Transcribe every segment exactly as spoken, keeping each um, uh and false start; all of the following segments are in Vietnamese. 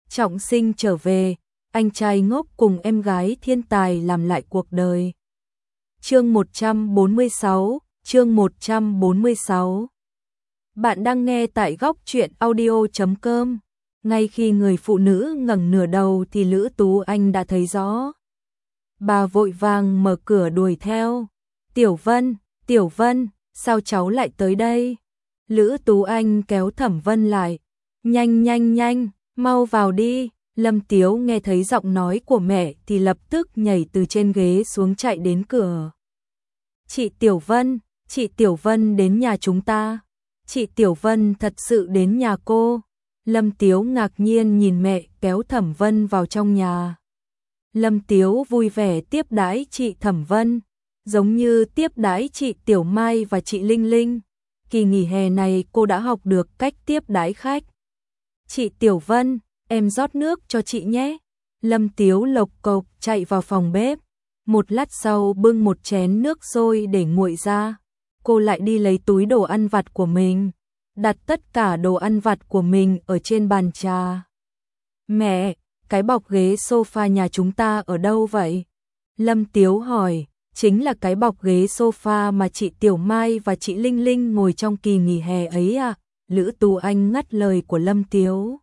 trọng sinh trở về, anh trai ngốc cùng em gái thiên tài làm lại cuộc đời. Chương một trăm bốn mươi sáu, chương một trăm bốn mươi sáu. Bạn đang nghe tại góc truyện audio chấm com. Ngay khi người phụ nữ ngẩng nửa đầu thì Lữ Tú Anh đã thấy rõ. Bà vội vàng mở cửa đuổi theo. Tiểu Vân, Tiểu Vân, sao cháu lại tới đây? Lữ Tú Anh kéo Thẩm Vân lại. Nhanh nhanh nhanh, mau vào đi. Lâm Tiếu nghe thấy giọng nói của mẹ thì lập tức nhảy từ trên ghế xuống chạy đến cửa. Chị Tiểu Vân, chị Tiểu Vân đến nhà chúng ta. Chị Tiểu Vân thật sự đến nhà cô. Lâm Tiếu ngạc nhiên nhìn mẹ kéo Thẩm Vân vào trong nhà. Lâm Tiếu vui vẻ tiếp đãi chị Thẩm Vân, giống như tiếp đãi chị Tiểu Mai và chị Linh Linh. Kỳ nghỉ hè này cô đã học được cách tiếp đãi khách. Chị Tiểu Vân, em rót nước cho chị nhé. Lâm Tiếu lộc cộc chạy vào phòng bếp. Một lát sau bưng một chén nước sôi để nguội ra. Cô lại đi lấy túi đồ ăn vặt của mình, đặt tất cả đồ ăn vặt của mình ở trên bàn trà. Mẹ, cái bọc ghế sofa nhà chúng ta ở đâu vậy? Lâm Tiếu hỏi. Chính là cái bọc ghế sofa mà chị Tiểu Mai và chị Linh Linh ngồi trong kỳ nghỉ hè ấy à? Lữ Tú Anh ngắt lời của Lâm Tiếu.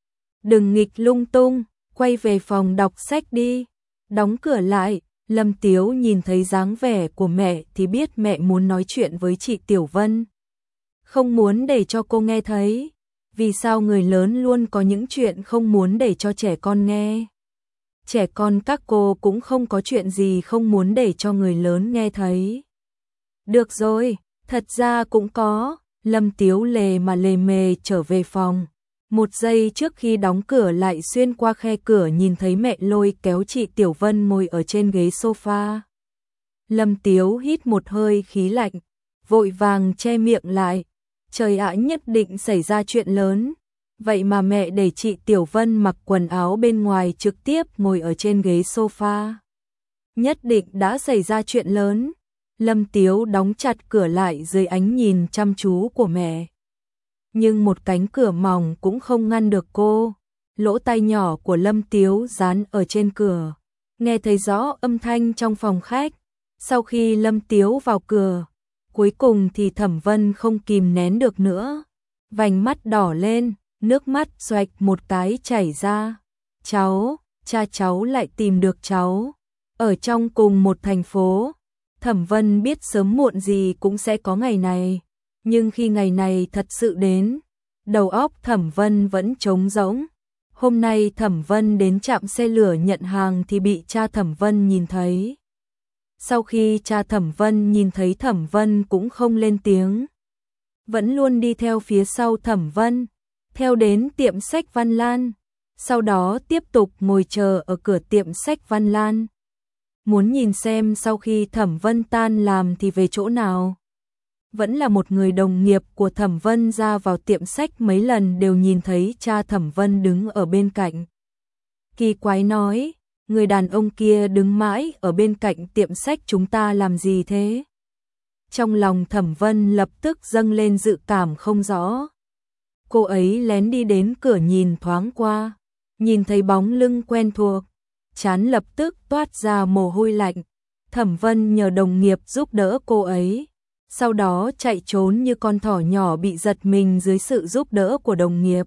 Đừng nghịch lung tung, quay về phòng đọc sách đi. Đóng cửa lại. Lâm Tiếu nhìn thấy dáng vẻ của mẹ thì biết mẹ muốn nói chuyện với chị Tiểu Vân. Không muốn để cho cô nghe thấy. Vì sao người lớn luôn có những chuyện không muốn để cho trẻ con nghe? Trẻ con các cô cũng không có chuyện gì không muốn để cho người lớn nghe thấy. Được rồi, thật ra cũng có. Lâm Tiếu lề mà lề mề trở về phòng. Một giây trước khi đóng cửa lại xuyên qua khe cửa nhìn thấy mẹ lôi kéo chị Tiểu Vân ngồi ở trên ghế sofa. Lâm Tiếu hít một hơi khí lạnh, vội vàng che miệng lại. Trời ạ, nhất định xảy ra chuyện lớn. Vậy mà mẹ để chị Tiểu Vân mặc quần áo bên ngoài trực tiếp ngồi ở trên ghế sofa. Nhất định đã xảy ra chuyện lớn. Lâm Tiếu đóng chặt cửa lại dưới ánh nhìn chăm chú của mẹ. Nhưng một cánh cửa mỏng cũng không ngăn được cô. Lỗ tai nhỏ của Lâm Tiếu dán ở trên cửa, nghe thấy rõ âm thanh trong phòng khách. Sau khi Lâm Tiếu vào cửa, cuối cùng thì Thẩm Vân không kìm nén được nữa. Vành mắt đỏ lên, nước mắt xoạch một cái chảy ra. Cháu, cha cháu lại tìm được cháu. Ở trong cùng một thành phố. Thẩm Vân biết sớm muộn gì cũng sẽ có ngày này. Nhưng khi ngày này thật sự đến, đầu óc Thẩm Vân vẫn trống rỗng. Hôm nay Thẩm Vân đến trạm xe lửa nhận hàng thì bị cha Thẩm Vân nhìn thấy. Sau khi cha Thẩm Vân nhìn thấy Thẩm Vân cũng không lên tiếng, vẫn luôn đi theo phía sau Thẩm Vân, theo đến tiệm sách Văn Lan, sau đó tiếp tục ngồi chờ ở cửa tiệm sách Văn Lan. Muốn nhìn xem sau khi Thẩm Vân tan làm thì về chỗ nào. Vẫn là một người đồng nghiệp của Thẩm Vân ra vào tiệm sách mấy lần đều nhìn thấy cha Thẩm Vân đứng ở bên cạnh. Kỳ quái nói, người đàn ông kia đứng mãi ở bên cạnh tiệm sách chúng ta làm gì thế? Trong lòng Thẩm Vân lập tức dâng lên dự cảm không rõ. Cô ấy lén đi đến cửa nhìn thoáng qua, nhìn thấy bóng lưng quen thuộc, trán lập tức toát ra mồ hôi lạnh. Thẩm Vân nhờ đồng nghiệp giúp đỡ cô ấy, sau đó chạy trốn như con thỏ nhỏ bị giật mình dưới sự giúp đỡ của đồng nghiệp.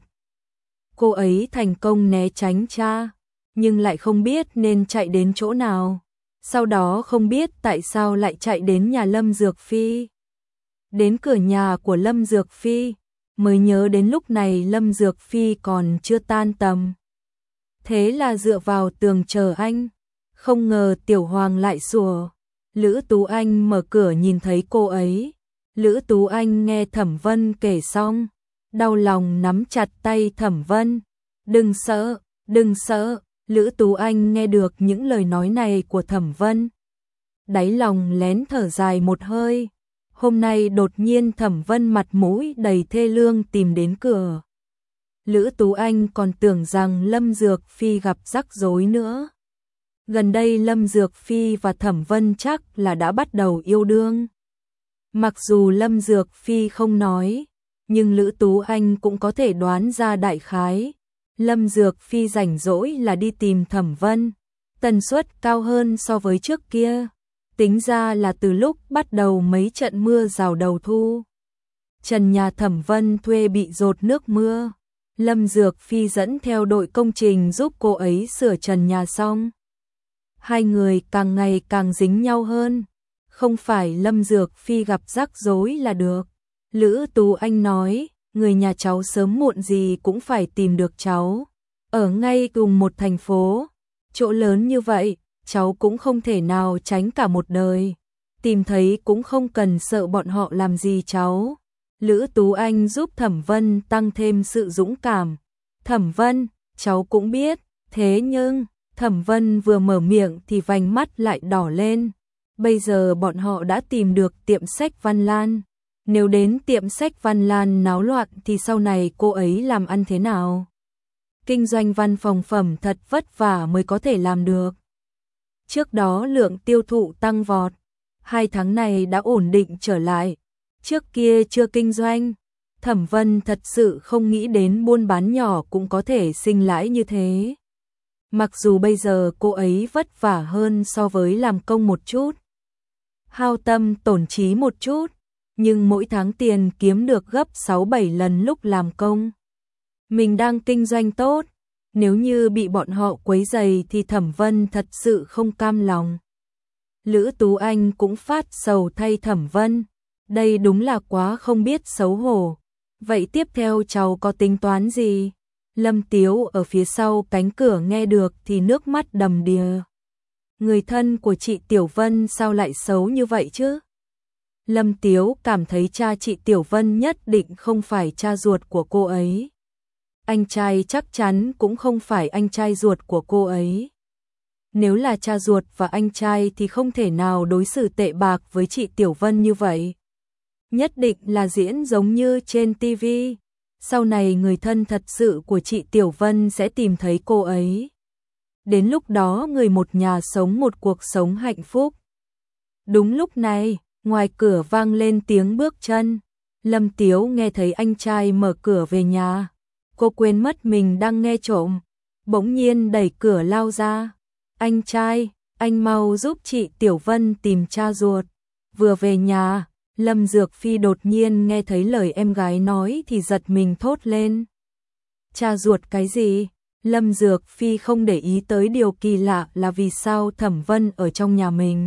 Cô ấy thành công né tránh cha, nhưng lại không biết nên chạy đến chỗ nào. Sau đó không biết tại sao lại chạy đến nhà Lâm Dược Phi. Đến cửa nhà của Lâm Dược Phi, mới nhớ đến lúc này Lâm Dược Phi còn chưa tan tầm. Thế là dựa vào tường chờ anh, không ngờ Tiểu Hoàng lại sủa. Lữ Tú Anh mở cửa nhìn thấy cô ấy. Lữ Tú Anh nghe Thẩm Vân kể xong, đau lòng nắm chặt tay Thẩm Vân. Đừng sợ, đừng sợ. Lữ Tú Anh nghe được những lời nói này của Thẩm Vân, đáy lòng lén thở dài một hơi. Hôm nay đột nhiên Thẩm Vân mặt mũi đầy thê lương tìm đến cửa. Lữ Tú Anh còn tưởng rằng Lâm Dược Phi gặp rắc rối nữa. Gần đây Lâm Dược Phi và Thẩm Vân chắc là đã bắt đầu yêu đương. Mặc dù Lâm Dược Phi không nói, nhưng Lữ Tú Anh cũng có thể đoán ra đại khái. Lâm Dược Phi rảnh rỗi là đi tìm Thẩm Vân, tần suất cao hơn so với trước kia. Tính ra là từ lúc bắt đầu mấy trận mưa rào đầu thu. Trần nhà Thẩm Vân thuê bị dột nước mưa. Lâm Dược Phi dẫn theo đội công trình giúp cô ấy sửa trần nhà xong. Hai người càng ngày càng dính nhau hơn. Không phải Lâm Dược Phi gặp rắc rối là được. Lữ Tú Anh nói, người nhà cháu sớm muộn gì cũng phải tìm được cháu. Ở ngay cùng một thành phố, chỗ lớn như vậy, cháu cũng không thể nào tránh cả một đời. Tìm thấy cũng không cần sợ bọn họ làm gì cháu. Lữ Tú Anh giúp Thẩm Vân tăng thêm sự dũng cảm. Thẩm Vân, cháu cũng biết, thế nhưng, Thẩm Vân vừa mở miệng thì vành mắt lại đỏ lên. Bây giờ bọn họ đã tìm được tiệm sách Văn Lan. Nếu đến tiệm sách Văn Lan náo loạn thì sau này cô ấy làm ăn thế nào? Kinh doanh văn phòng phẩm thật vất vả mới có thể làm được. Trước đó lượng tiêu thụ tăng vọt, hai tháng này đã ổn định trở lại. Trước kia chưa kinh doanh, Thẩm Vân thật sự không nghĩ đến buôn bán nhỏ cũng có thể sinh lãi như thế. Mặc dù bây giờ cô ấy vất vả hơn so với làm công một chút, hao tâm tổn trí một chút, nhưng mỗi tháng tiền kiếm được gấp sáu bảy lần lúc làm công. Mình đang kinh doanh tốt, nếu như bị bọn họ quấy rầy thì Thẩm Vân thật sự không cam lòng. Lữ Tú Anh cũng phát sầu thay Thẩm Vân, đây đúng là quá không biết xấu hổ. Vậy tiếp theo cháu có tính toán gì? Lâm Tiếu ở phía sau cánh cửa nghe được thì nước mắt đầm đìa. Người thân của chị Tiểu Vân sao lại xấu như vậy chứ? Lâm Tiếu cảm thấy cha chị Tiểu Vân nhất định không phải cha ruột của cô ấy. Anh trai chắc chắn cũng không phải anh trai ruột của cô ấy. Nếu là cha ruột và anh trai thì không thể nào đối xử tệ bạc với chị Tiểu Vân như vậy. Nhất định là diễn giống như trên ti vi. Sau này người thân thật sự của chị Tiểu Vân sẽ tìm thấy cô ấy. Đến lúc đó người một nhà sống một cuộc sống hạnh phúc. Đúng lúc này, ngoài cửa vang lên tiếng bước chân. Lâm Tiếu nghe thấy anh trai mở cửa về nhà. Cô quên mất mình đang nghe trộm. Bỗng nhiên đẩy cửa lao ra. Anh trai, anh mau giúp chị Tiểu Vân tìm cha ruột. Vừa về nhà, Lâm Dược Phi đột nhiên nghe thấy lời em gái nói thì giật mình thốt lên. Cha ruột cái gì? Lâm Dược Phi không để ý tới điều kỳ lạ là vì sao Thẩm Vân ở trong nhà mình.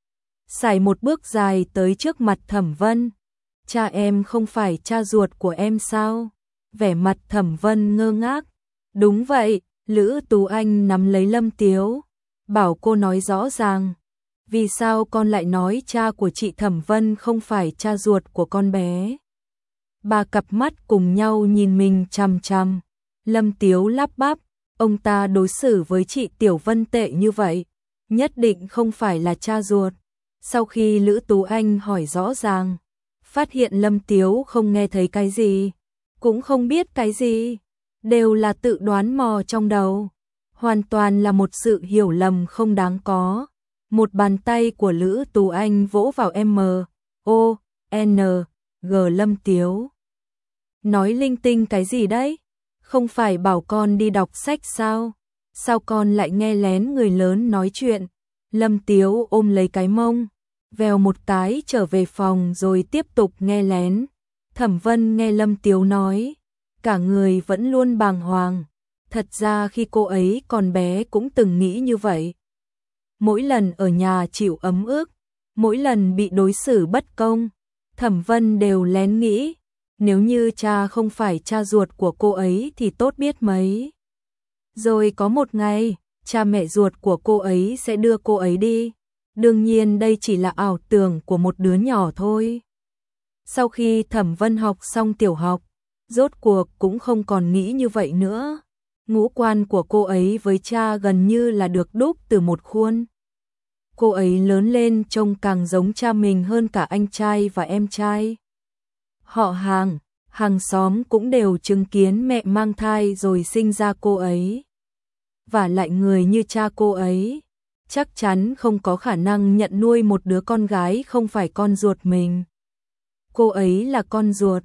Sải một bước dài tới trước mặt Thẩm Vân. Cha em không phải cha ruột của em sao? Vẻ mặt Thẩm Vân ngơ ngác. Đúng vậy, Lữ Tú Anh nắm lấy Lâm Tiếu, bảo cô nói rõ ràng. Vì sao con lại nói cha của chị Thẩm Vân không phải cha ruột của con bé? Ba cặp mắt cùng nhau nhìn mình chằm chằm. Lâm Tiếu lắp bắp, ông ta đối xử với chị Tiểu Vân tệ như vậy, nhất định không phải là cha ruột. Sau khi Lữ Tú Anh hỏi rõ ràng, phát hiện Lâm Tiếu không nghe thấy cái gì, cũng không biết cái gì, đều là tự đoán mò trong đầu, hoàn toàn là một sự hiểu lầm không đáng có. Một bàn tay của Lữ Tú Anh vỗ vào M, O, N, G Lâm Tiếu. Nói linh tinh cái gì đấy? Không phải bảo con đi đọc sách sao? Sao con lại nghe lén người lớn nói chuyện? Lâm Tiếu ôm lấy cái mông, vèo một cái trở về phòng rồi tiếp tục nghe lén. Thẩm Vân nghe Lâm Tiếu nói, cả người vẫn luôn bàng hoàng. Thật ra khi cô ấy còn bé cũng từng nghĩ như vậy. Mỗi lần ở nhà chịu ấm ức, mỗi lần bị đối xử bất công, Thẩm Vân đều lén nghĩ, nếu như cha không phải cha ruột của cô ấy thì tốt biết mấy. Rồi có một ngày, cha mẹ ruột của cô ấy sẽ đưa cô ấy đi. Đương nhiên đây chỉ là ảo tưởng của một đứa nhỏ thôi. Sau khi Thẩm Vân học xong tiểu học, rốt cuộc cũng không còn nghĩ như vậy nữa. Ngũ quan của cô ấy với cha gần như là được đúc từ một khuôn. Cô ấy lớn lên trông càng giống cha mình hơn cả anh trai và em trai. Họ hàng, hàng xóm cũng đều chứng kiến mẹ mang thai rồi sinh ra cô ấy. Và lại người như cha cô ấy, chắc chắn không có khả năng nhận nuôi một đứa con gái không phải con ruột mình. Cô ấy là con ruột,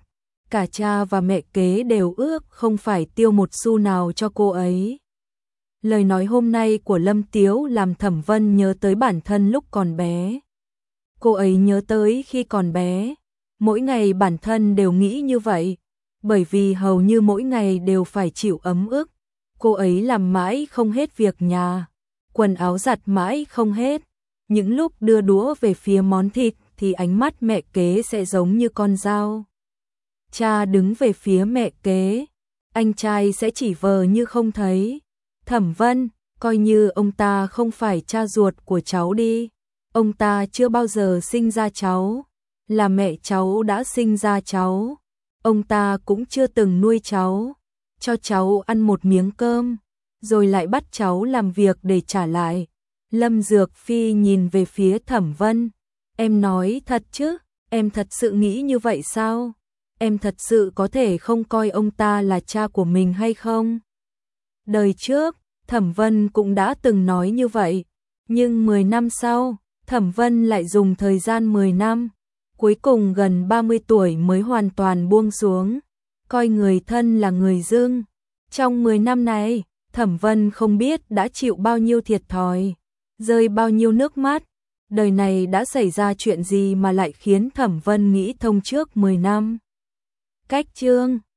cả cha và mẹ kế đều ước không phải tiêu một xu nào cho cô ấy. Lời nói hôm nay của Lâm Tiếu làm Thẩm Vân nhớ tới bản thân lúc còn bé. Cô ấy nhớ tới khi còn bé, mỗi ngày bản thân đều nghĩ như vậy, bởi vì hầu như mỗi ngày đều phải chịu ấm ức. Cô ấy làm mãi không hết việc nhà, quần áo giặt mãi không hết. Những lúc đưa đũa về phía món thịt thì ánh mắt mẹ kế sẽ giống như con dao. Cha đứng về phía mẹ kế, anh trai sẽ chỉ vờ như không thấy. Thẩm Vân, coi như ông ta không phải cha ruột của cháu đi. Ông ta chưa bao giờ sinh ra cháu, là mẹ cháu đã sinh ra cháu. Ông ta cũng chưa từng nuôi cháu, cho cháu ăn một miếng cơm, rồi lại bắt cháu làm việc để trả lại. Lâm Dược Phi nhìn về phía Thẩm Vân. Em nói thật chứ, em thật sự nghĩ như vậy sao? Em thật sự có thể không coi ông ta là cha của mình hay không? Đời trước, Thẩm Vân cũng đã từng nói như vậy, nhưng mười năm sau, Thẩm Vân lại dùng thời gian mười năm, cuối cùng gần ba mươi tuổi mới hoàn toàn buông xuống, coi người thân là người dưng. Trong mười năm này, Thẩm Vân không biết đã chịu bao nhiêu thiệt thòi, rơi bao nhiêu nước mắt. Đời này đã xảy ra chuyện gì mà lại khiến Thẩm Vân nghĩ thông trước mười năm? Cách chương